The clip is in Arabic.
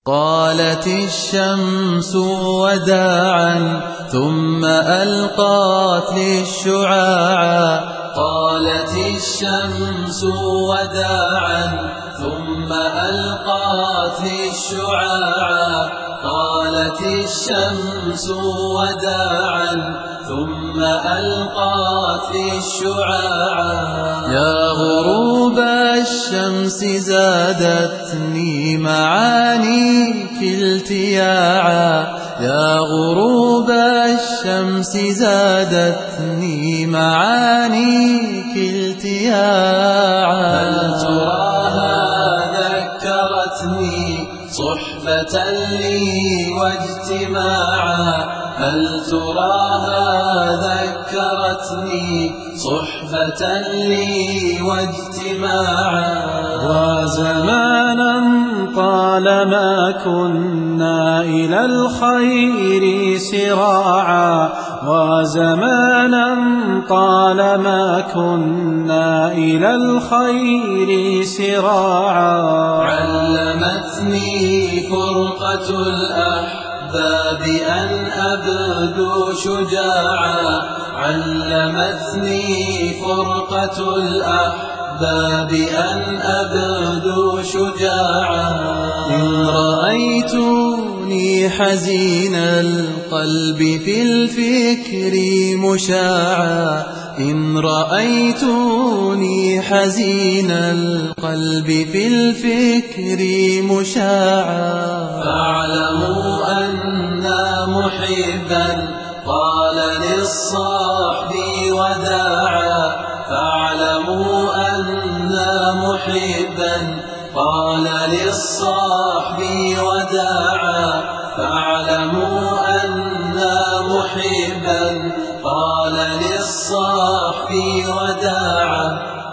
قالت الشمس وداعا ثم ألقت للشعاعا. قالت الشمس وداعا ثم ألقت للشعاعا. قالت الشمس وداعا ثم ألقت للشعاعا. يا غروب الشمس زادتني معانيك التياعا. يا غروب الشمس زادتني معانيك التياعا. هل تراها ذكرتني صحبة لي واجتماعا. هل تراها ذكرتني صحبة لي واجتماعا. وزمانا طالما كنا إلى الخير سراعا. وزمانا طالما كنا إلى الخير سراعا. علمتني فرقة الأحباب أن أبدو شجاعا. علمتني فرقة الأحباب أن أبدو شجاعا. إن رأيتني حزين القلب في الفكر مشاعا. إن رأيتني حزين القلب في الفكر مشاعا. فاعلموا أن محبا قال للصاحب وداعا. فاعلموا أن محبا قال للصاحب وداعا. فاعلموا أن محبا قال للصاحب وداعا.